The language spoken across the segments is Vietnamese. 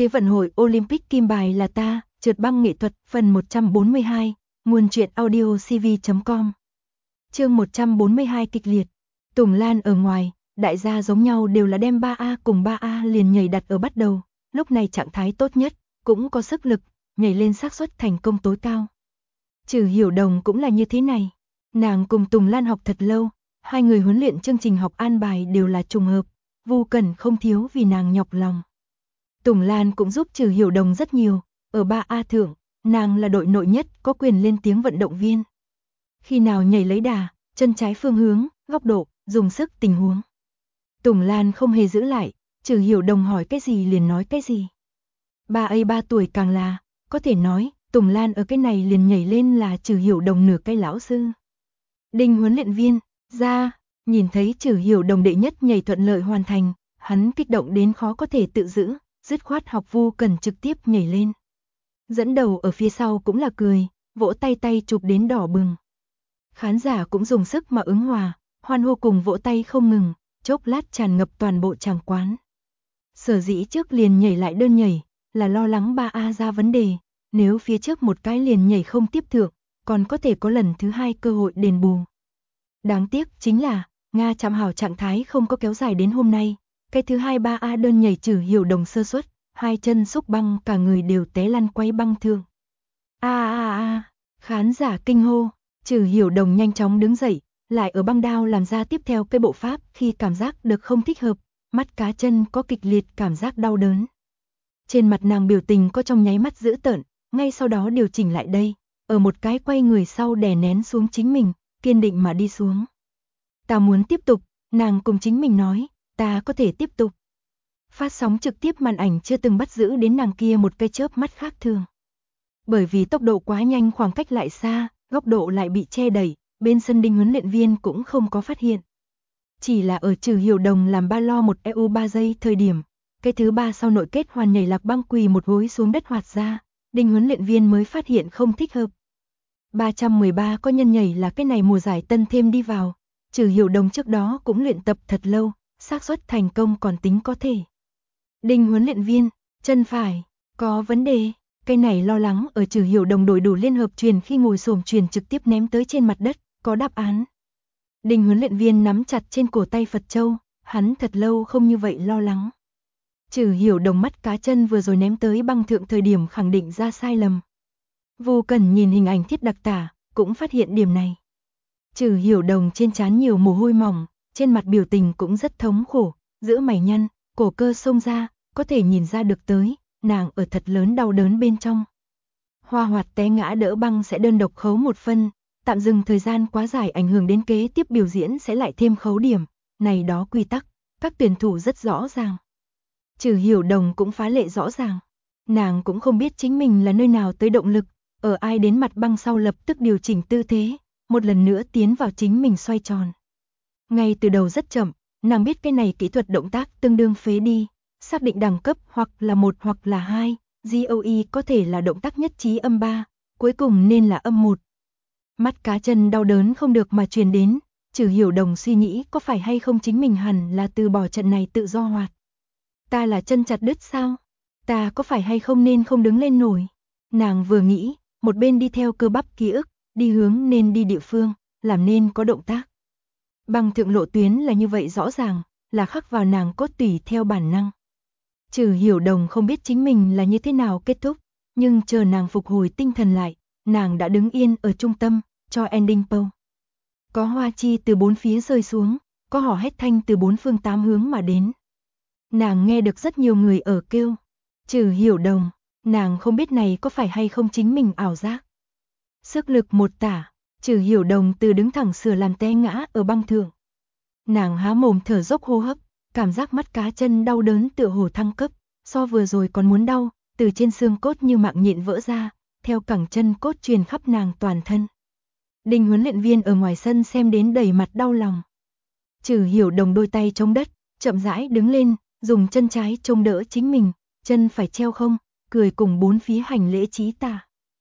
Thế vận hội Olympic kim bài là ta, trượt băng nghệ thuật, phần 142, nguồn truyện audio cv.com. Chương 142 kịch liệt. Tùng Lan ở ngoài, đại gia giống nhau đều là đem 3A cùng 3A liền nhảy đặt ở bắt đầu, lúc này trạng thái tốt nhất, cũng có sức lực, nhảy lên xác suất thành công tối cao. Trừ Hiểu Đồng cũng là như thế này, nàng cùng Tùng Lan học thật lâu, hai người huấn luyện chương trình học an bài đều là trùng hợp, Vu Cẩn không thiếu vì nàng nhọc lòng. Tùng Lan cũng giúp Trừ Hiểu Đồng rất nhiều, ở 3A thượng, nàng là đội nội nhất có quyền lên tiếng vận động viên. Khi nào nhảy lấy đà, chân trái phương hướng, góc độ, dùng sức tình huống. Tùng Lan không hề giữ lại, Trừ Hiểu Đồng hỏi cái gì liền nói cái gì. 3 tuổi càng là, có thể nói, Tùng Lan ở cái này liền nhảy lên là Trừ Hiểu Đồng nửa cái lão sư. Đinh huấn luyện viên, ra, nhìn thấy Trừ Hiểu Đồng đệ nhất nhảy thuận lợi hoàn thành, hắn kích động đến khó có thể tự giữ, dứt khoát học Vu Cẩn trực tiếp nhảy lên. Dẫn đầu ở phía sau cũng là cười, vỗ tay chụp đến đỏ bừng. Khán giả cũng dùng sức mà ứng hòa, hoan hô cùng vỗ tay không ngừng, chốc lát tràn ngập toàn bộ tràng quán. Sở dĩ trước liền nhảy lại đơn nhảy, là lo lắng 3A ra vấn đề, nếu phía trước một cái liền nhảy không tiếp thượng, còn có thể có lần thứ hai cơ hội đền bù. Đáng tiếc chính là, Nga chạm hảo trạng thái không có kéo dài đến hôm nay, cái thứ hai 3A đơn nhảy Trừ Hiểu Đồng sơ suất, hai chân xúc băng cả người đều té lăn quay băng thương. Khán giả kinh hô, Trừ Hiểu Đồng nhanh chóng đứng dậy, lại ở băng đao làm ra tiếp theo cái bộ pháp khi cảm giác được không thích hợp, mắt cá chân có kịch liệt cảm giác đau đớn. Trên mặt nàng biểu tình có trong nháy mắt dữ tợn, ngay sau đó điều chỉnh lại đây, ở một cái quay người sau đè nén xuống chính mình, kiên định mà đi xuống. Ta muốn tiếp tục, nàng cùng chính mình nói, ta có thể tiếp tục. Phát sóng trực tiếp màn ảnh chưa từng bắt giữ đến nàng kia một cái chớp mắt khác thường. Bởi vì tốc độ quá nhanh, khoảng cách lại xa, góc độ lại bị che đẩy, bên sân Đinh huấn luyện viên cũng không có phát hiện. Chỉ là ở Trừ Hiểu Đồng làm ba lo một EU 3 giây thời điểm, cái thứ ba sau nội kết hoàn nhảy lạc băng quỳ một gối xuống đất hoạt ra, Đinh huấn luyện viên mới phát hiện không thích hợp. 313 có nhân nhảy là cái này mùa giải tân thêm đi vào, Trừ Hiểu Đồng trước đó cũng luyện tập thật lâu, xác suất thành công còn tính có thể. Đinh huấn luyện viên, chân phải, có vấn đề, cái này lo lắng ở Trừ Hiểu Đồng đổi đủ liên hợp truyền khi ngồi xổm truyền trực tiếp ném tới trên mặt đất, có đáp án. Đinh huấn luyện viên nắm chặt trên cổ tay Phật Châu, hắn thật lâu không như vậy lo lắng. Trừ Hiểu Đồng mắt cá chân vừa rồi ném tới băng thượng thời điểm khẳng định ra sai lầm. Vu Cẩn nhìn hình ảnh thiết đặc tả, cũng phát hiện điểm này. Trừ Hiểu Đồng trên trán nhiều mồ hôi mỏng, trên mặt biểu tình cũng rất thống khổ, giữa mày nhăn, cổ cơ xông ra, có thể nhìn ra được tới, nàng ở thật lớn đau đớn bên trong. Hoa Hoạt té ngã đỡ băng sẽ đơn độc khấu 1 phân, tạm dừng thời gian quá dài ảnh hưởng đến kế tiếp biểu diễn sẽ lại thêm khấu điểm, này đó quy tắc, các tuyển thủ rất rõ ràng. Trừ Hiểu Đồng cũng phá lệ rõ ràng, nàng cũng không biết chính mình là nơi nào tới động lực, ở ai đến mặt băng sau lập tức điều chỉnh tư thế, một lần nữa tiến vào chính mình xoay tròn. Ngay từ đầu rất chậm, nàng biết cái này kỹ thuật động tác tương đương phế đi, xác định đẳng cấp hoặc là 1 hoặc là 2, GOE có thể là động tác nhất trí âm 3, cuối cùng nên là âm 1. Mắt cá chân đau đớn không được mà truyền đến, Trừ Hiểu Đồng suy nghĩ có phải hay không chính mình hẳn là từ bỏ trận này tự do hoạt. Ta là chân chặt đứt sao? Ta có phải hay không nên không đứng lên nổi? Nàng vừa nghĩ, một bên đi theo cơ bắp ký ức, đi hướng nên đi địa phương, làm nên có động tác. Băng thượng lộ tuyến là như vậy rõ ràng, là khắc vào nàng cốt tủy theo bản năng. Trừ Hiểu Đồng không biết chính mình là như thế nào kết thúc, nhưng chờ nàng phục hồi tinh thần lại, nàng đã đứng yên ở trung tâm, cho ending pose. Có hoa chi từ 4 phía rơi xuống, có hò hét thanh từ 4 phương 8 hướng mà đến. Nàng nghe được rất nhiều người ở kêu, Trừ Hiểu Đồng, nàng không biết này có phải hay không chính mình ảo giác. Sức lực một tả, Trừ Hiểu Đồng từ đứng thẳng sửa làm té ngã ở băng thượng. Nàng há mồm thở dốc hô hấp, cảm giác mắt cá chân đau đớn tựa hồ thăng cấp, so vừa rồi còn muốn đau, từ trên xương cốt như mạng nhện vỡ ra, theo cẳng chân cốt truyền khắp nàng toàn thân. Đinh huấn luyện viên ở ngoài sân xem đến đầy mặt đau lòng. Trừ Hiểu Đồng đôi tay chống đất, chậm rãi đứng lên, dùng chân trái chống đỡ chính mình, chân phải treo không, cười cùng 4 phía hành lễ chí tả.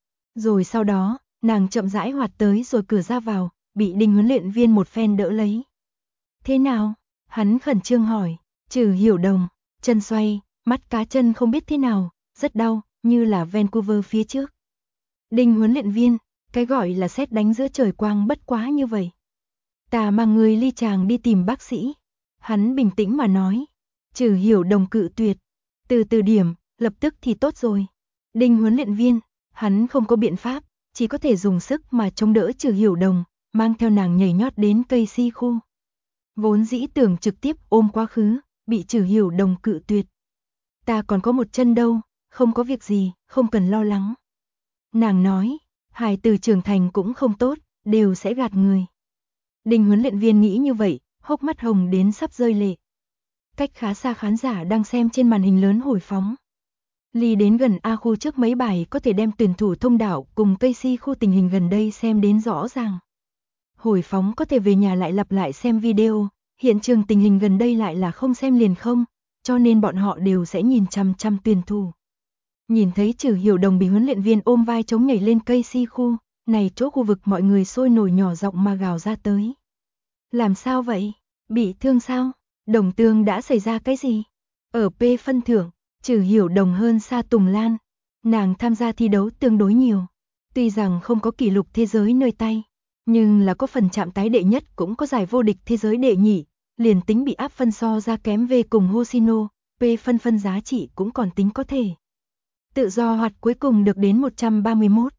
Rồi sau đó, nàng chậm rãi hoạt tới rồi cửa ra vào, bị Đinh huấn luyện viên một phen đỡ lấy. Thế nào? Hắn khẩn trương hỏi. Trừ Hiểu Đồng, chân xoay, mắt cá chân không biết thế nào, rất đau, như là Vancouver phía trước. Đinh huấn luyện viên, cái gọi là sét đánh giữa trời quang bất quá như vậy. Ta mang người ly chàng đi tìm bác sĩ. Hắn bình tĩnh mà nói. Trừ Hiểu Đồng cự tuyệt. Từ điểm, lập tức thì tốt rồi. Đinh huấn luyện viên, hắn không có biện pháp, chỉ có thể dùng sức mà chống đỡ Trừ Hiểu Đồng, mang theo nàng nhảy nhót đến cây si khu. Vốn dĩ tưởng trực tiếp ôm quá khứ, bị Trừ Hiểu Đồng cự tuyệt. Ta còn có một chân đâu, không có việc gì, không cần lo lắng. Nàng nói, hài từ trưởng thành cũng không tốt, đều sẽ gạt người. Đinh huấn luyện viên nghĩ như vậy, hốc mắt hồng đến sắp rơi lệ. Cách khá xa khán giả đang xem trên màn hình lớn hồi phóng. Ly đến gần A khu trước mấy bài có thể đem tuyển thủ thông đạo cùng cây si khu tình hình gần đây xem đến rõ ràng. Hồi phóng có thể về nhà lại lặp lại xem video, hiện trường tình hình gần đây lại là không xem liền không, cho nên bọn họ đều sẽ nhìn chăm chăm tuyển thủ. Nhìn thấy Trừ Hiểu Đồng bị huấn luyện viên ôm vai chống nhảy lên cây si khu, này chỗ khu vực mọi người sôi nổi nhỏ giọng mà gào ra tới. Làm sao vậy? Bị thương sao? Đồng Tương đã xảy ra cái gì? Ở P phân thưởng, Trừ Hiểu Đồng hơn xa Tùng Lan. Nàng tham gia thi đấu tương đối nhiều. Tuy rằng không có kỷ lục thế giới nơi tay, nhưng là có phần chạm tái đệ nhất cũng có giải vô địch thế giới đệ nhị. Liền tính bị áp phân so ra kém về cùng Hoshino, P phân giá trị cũng còn tính có thể. Tự do hoạt cuối cùng được đến 131.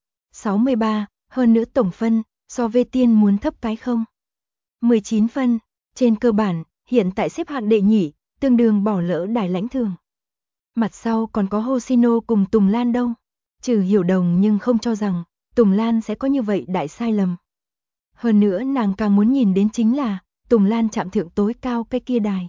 63, hơn nữa tổng phân, so với tiên muốn thấp cái không. 19 phân, trên cơ bản, hiện tại xếp hạng đệ nhị, tương đương bỏ lỡ đài lãnh thường. Mặt sau còn có Hoshino cùng Tùng Lan đâu. Trừ Hiểu Đồng nhưng không cho rằng, Tùng Lan sẽ có như vậy đại sai lầm. Hơn nữa nàng càng muốn nhìn đến chính là, Tùng Lan chạm thượng tối cao cái kia đài.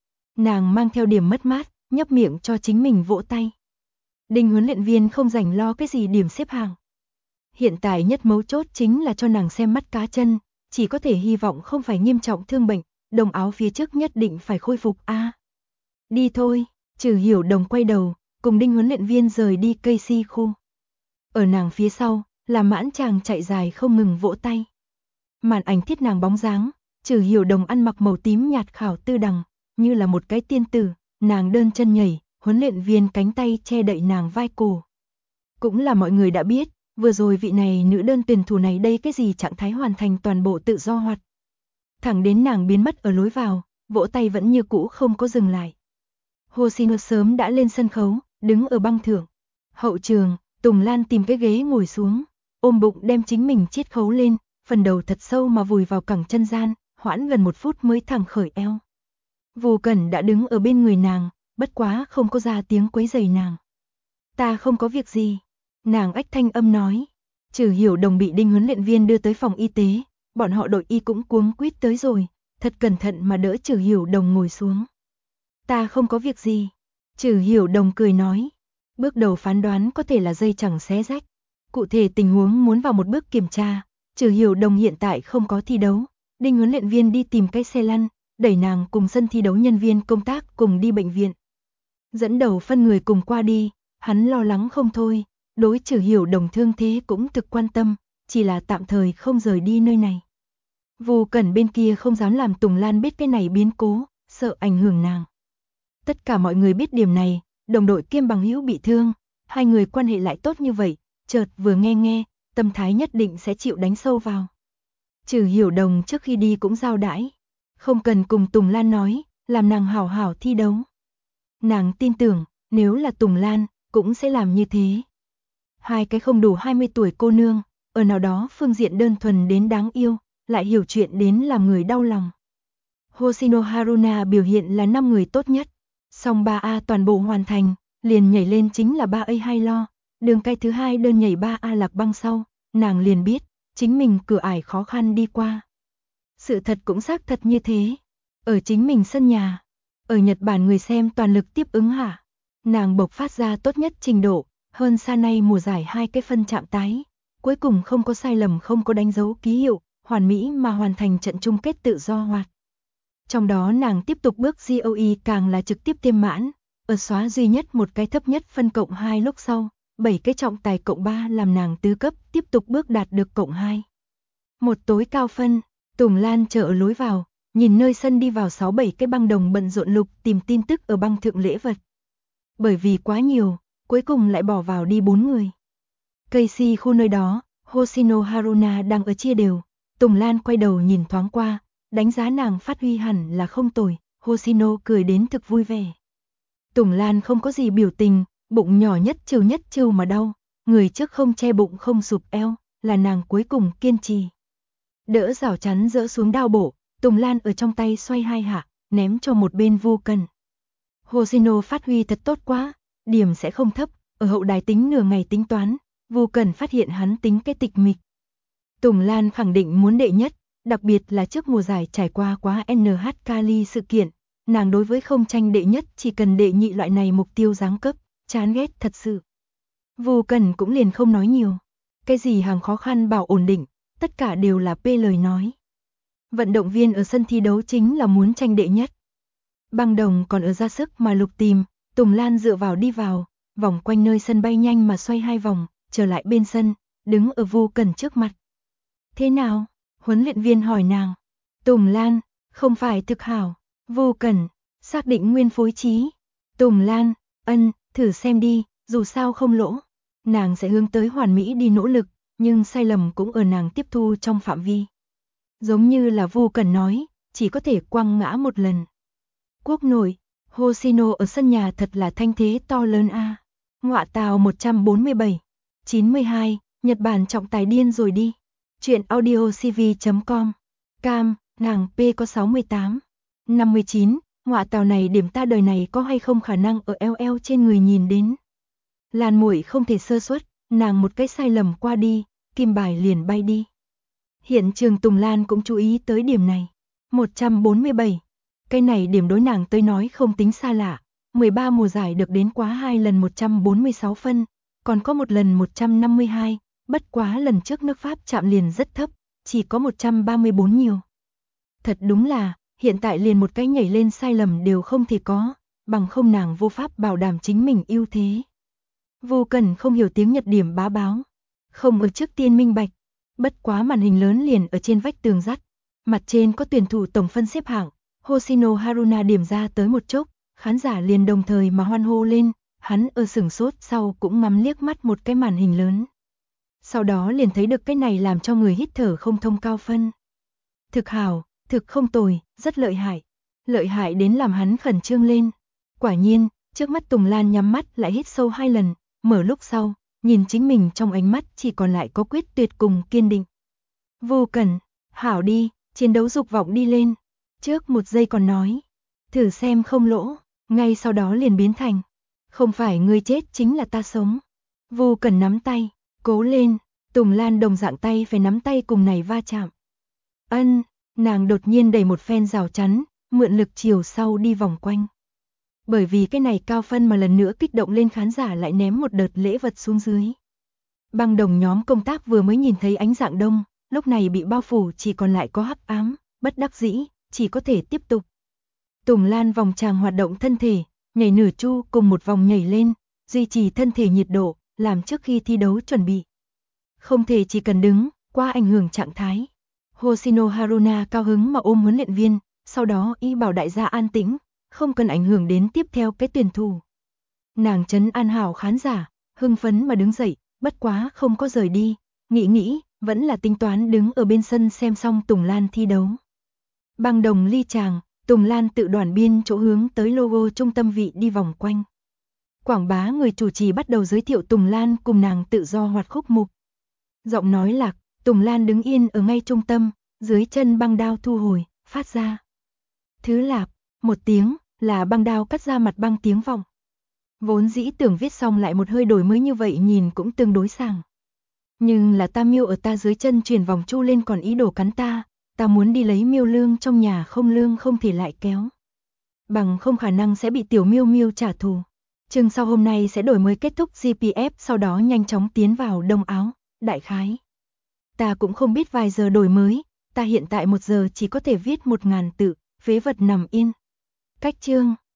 Nàng mang theo điểm mất mát, nhấp miệng cho chính mình vỗ tay. Đinh huấn luyện viên không rảnh lo cái gì điểm xếp hạng. Hiện tại nhất mấu chốt chính là cho nàng xem mắt cá chân, chỉ có thể hy vọng không phải nghiêm trọng thương bệnh, đồng áo phía trước nhất định phải khôi phục a. Đi thôi, Trừ Hiểu Đồng quay đầu, cùng Đinh huấn luyện viên rời đi cây si khu. Ở nàng phía sau, là mãn chàng chạy dài không ngừng vỗ tay. Màn ảnh thiết nàng bóng dáng, Trừ Hiểu Đồng ăn mặc màu tím nhạt khảo tư đằng, như là một cái tiên tử, nàng đơn chân nhảy, huấn luyện viên cánh tay che đậy nàng vai cổ. Cũng là mọi người đã biết, vừa rồi vị này nữ đơn tuyển thủ này đây cái gì trạng thái hoàn thành toàn bộ tự do hoạt. Thẳng đến nàng biến mất ở lối vào, vỗ tay vẫn như cũ không có dừng lại. Hoshino sớm đã lên sân khấu, đứng ở băng thượng. Hậu trường, Tùng Lan tìm cái ghế ngồi xuống, ôm bụng đem chính mình chiết khấu lên, phần đầu thật sâu mà vùi vào cẳng chân gian, hoãn gần 1 phút mới thẳng khởi eo. Vô Cẩn đã đứng ở bên người nàng, bất quá không có ra tiếng quấy rầy nàng. Ta không có việc gì. Nàng ách thanh âm nói. Trừ Hiểu Đồng bị Đinh huấn luyện viên đưa tới phòng y tế, bọn họ đội y cũng cuống quýt tới rồi, thật cẩn thận mà đỡ Trừ Hiểu Đồng ngồi xuống. Ta không có việc gì. Trừ Hiểu Đồng cười nói. Bước đầu phán đoán có thể là dây chằng xé rách. Cụ thể tình huống muốn vào một bước kiểm tra. Trừ Hiểu Đồng hiện tại không có thi đấu. Đinh huấn luyện viên đi tìm cái xe lăn, đẩy nàng cùng sân thi đấu nhân viên công tác cùng đi bệnh viện. Dẫn đầu phân người cùng qua đi, hắn lo lắng không thôi. Đối Trừ Hiểu Đồng thương thế cũng thực quan tâm, chỉ là tạm thời không rời đi nơi này. Vô Cẩn bên kia không dám làm Tùng Lan biết cái này biến cố, sợ ảnh hưởng nàng. Tất cả mọi người biết điểm này, đồng đội kiêm bằng hữu bị thương, hai người quan hệ lại tốt như vậy, chợt vừa nghe, tâm thái nhất định sẽ chịu đánh sâu vào. Trừ Hiểu Đồng trước khi đi cũng giao đãi, không cần cùng Tùng Lan nói, làm nàng hảo hảo thi đấu. Nàng tin tưởng, nếu là Tùng Lan, cũng sẽ làm như thế. Hai cái không đủ 20 tuổi cô nương, ở nào đó phương diện đơn thuần đến đáng yêu, lại hiểu chuyện đến làm người đau lòng. Hoshino Haruna biểu hiện là 5 người tốt nhất, song 3A toàn bộ hoàn thành, liền nhảy lên chính là 3A hay lo, đường cái thứ hai đơn nhảy 3A lạc băng sau, nàng liền biết, chính mình cửa ải khó khăn đi qua. Sự thật cũng xác thật như thế, ở chính mình sân nhà, ở Nhật Bản người xem toàn lực tiếp ứng hạ, nàng bộc phát ra tốt nhất trình độ. Hơn xa nay mùa giải 2 cái phân chạm tái, cuối cùng không có sai lầm không có đánh dấu ký hiệu, hoàn mỹ mà hoàn thành trận chung kết tự do hoạt. Trong đó nàng tiếp tục bước GOE càng là trực tiếp tiêm mãn, ở xóa duy nhất một cái thấp nhất phân cộng 2 lúc sau, 7 cái trọng tài cộng 3 làm nàng tứ cấp tiếp tục bước đạt được cộng 2. Một tối cao phân, Tùng Lan chờ ở lối vào, nhìn nơi sân đi vào 6-7 cái băng đồng bận rộn lục tìm tin tức ở băng thượng lễ vật. Bởi vì quá nhiều, cuối cùng lại bỏ vào đi 4 người. Casey khu nơi đó, Hoshino Haruna đang ở chia đều. Tùng Lan quay đầu nhìn thoáng qua, đánh giá nàng phát huy hẳn là không tồi. Hoshino cười đến thực vui vẻ. Tùng Lan không có gì biểu tình, bụng nhỏ nhất trừ mà đau. Người trước không che bụng không sụp eo, là nàng cuối cùng kiên trì. Đỡ rào chắn dỡ xuống đao bổ, Tùng Lan ở trong tay xoay 2 hạ, ném cho một bên Vu Cần. Hoshino phát huy thật tốt quá, điểm sẽ không thấp, ở hậu đài tính nửa ngày tính toán, Vu Cần phát hiện hắn tính cái tịch mịch. Tùng Lan khẳng định muốn đệ nhất, đặc biệt là trước mùa giải trải qua quá NH Cali sự kiện, nàng đối với không tranh đệ nhất chỉ cần đệ nhị loại này mục tiêu giáng cấp, chán ghét thật sự. Vu Cần cũng liền không nói nhiều, cái gì hàng khó khăn bảo ổn định, tất cả đều là P lời nói. Vận động viên ở sân thi đấu chính là muốn tranh đệ nhất. Băng Đồng còn ở ra sức mà lục tìm, Tùng Lan dựa vào đi vào, vòng quanh nơi sân bay nhanh mà xoay 2 vòng, trở lại bên sân, đứng ở Vu Cần trước mặt. Thế nào? Huấn luyện viên hỏi nàng. Tùng Lan, không phải thực hảo. Vu Cần, xác định nguyên phối trí. Tùng Lan, thử xem đi, dù sao không lỗ. Nàng sẽ hướng tới hoàn mỹ đi nỗ lực, nhưng sai lầm cũng ở nàng tiếp thu trong phạm vi. Giống như là Vu Cần nói, chỉ có thể quăng ngã một lần. Quốc nội, Hoshino ở sân nhà thật là thanh thế to lớn a. Ngọa tào 147, 92, Nhật Bản trọng tài điên rồi đi. Chuyện audiocv.com. Cam, nàng P có 68, 59, ngọa tào này điểm ta đời này có hay không khả năng ở eo trên người nhìn đến. Lan Muội không thể sơ suất, nàng một cái sai lầm qua đi, kim bài liền bay đi. Hiện trường Tùng Lan cũng chú ý tới điểm này. 147. Cái này điểm đối nàng tới nói không tính xa lạ. 13 mùa giải được đến quá 2 lần 146 phân, còn có một lần 152, bất quá lần trước nước Pháp chạm liền rất thấp, chỉ có 134 nhiều. Thật đúng là, hiện tại liền một cái nhảy lên sai lầm đều không thể có, bằng không nàng vô pháp bảo đảm chính mình ưu thế. Vu Cần không hiểu tiếng Nhật điểm bá báo, không ở trước tiên minh bạch, bất quá màn hình lớn liền ở trên vách tường dắt, mặt trên có tuyển thủ tổng phân xếp hạng, Hoshino Haruna điểm ra tới một chốc, khán giả liền đồng thời mà hoan hô lên, hắn ở sửng sốt sau cũng ngắm liếc mắt một cái màn hình lớn. Sau đó liền thấy được cái này làm cho người hít thở không thông cao phân. Thực hảo, thực không tồi, rất lợi hại đến làm hắn khẩn trương lên. Quả nhiên, trước mắt Tùng Lan nhắm mắt lại hít sâu 2 lần, mở lúc sau, nhìn chính mình trong ánh mắt chỉ còn lại có quyết tuyệt cùng kiên định. Vô Cần, hảo đi, chiến đấu dục vọng đi lên. Trước một giây còn nói, thử xem không lỗ, ngay sau đó liền biến thành, không phải ngươi chết chính là ta sống. Vô Cần nắm tay, cố lên, Tùng Lan đồng dạng tay phải nắm tay cùng này va chạm. Nàng đột nhiên đẩy một phen rào chắn, mượn lực chiều sau đi vòng quanh. Bởi vì cái này cao phân mà lần nữa kích động lên khán giả lại ném một đợt lễ vật xuống dưới. Băng Đồng nhóm công tác vừa mới nhìn thấy ánh dạng đông, lúc này bị bao phủ chỉ còn lại có hắc ám, bất đắc dĩ, chỉ có thể tiếp tục. Tùng Lan vòng tràng hoạt động thân thể, nhảy nửa chu cùng một vòng nhảy lên, duy trì thân thể nhiệt độ, làm trước khi thi đấu chuẩn bị. Không thể chỉ cần đứng, qua ảnh hưởng trạng thái. Hoshino Haruna cao hứng mà ôm huấn luyện viên, sau đó y bảo đại gia an tĩnh, không cần ảnh hưởng đến tiếp theo cái tuyển thủ. Nàng trấn an hảo khán giả, hưng phấn mà đứng dậy, bất quá không có rời đi, nghĩ, vẫn là tính toán đứng ở bên sân xem xong Tùng Lan thi đấu. Băng Đồng ly tràng, Tùng Lan tự đoàn biên chỗ hướng tới logo trung tâm vị đi vòng quanh. Quảng bá người chủ trì bắt đầu giới thiệu Tùng Lan cùng nàng tự do hoạt khúc mục. Giọng nói lạc, Tùng Lan đứng yên ở ngay trung tâm, dưới chân băng đao thu hồi, phát ra. Thứ lạp, một tiếng, là băng đao cắt ra mặt băng tiếng vọng. Vốn dĩ tưởng viết xong lại một hơi đổi mới như vậy nhìn cũng tương đối sảng. Nhưng là ta miêu ở ta dưới chân chuyển vòng chu lên còn ý đồ cắn ta muốn đi lấy miêu lương trong nhà không lương không thể lại kéo. Bằng không khả năng sẽ bị tiểu miêu miêu trả thù. Chương sau hôm nay sẽ đổi mới kết thúc GPF sau đó nhanh chóng tiến vào đông áo, đại khái. Ta cũng không biết vài giờ đổi mới, ta hiện tại 1 giờ chỉ có thể viết 1000 tự, phế vật nằm yên. Cách chương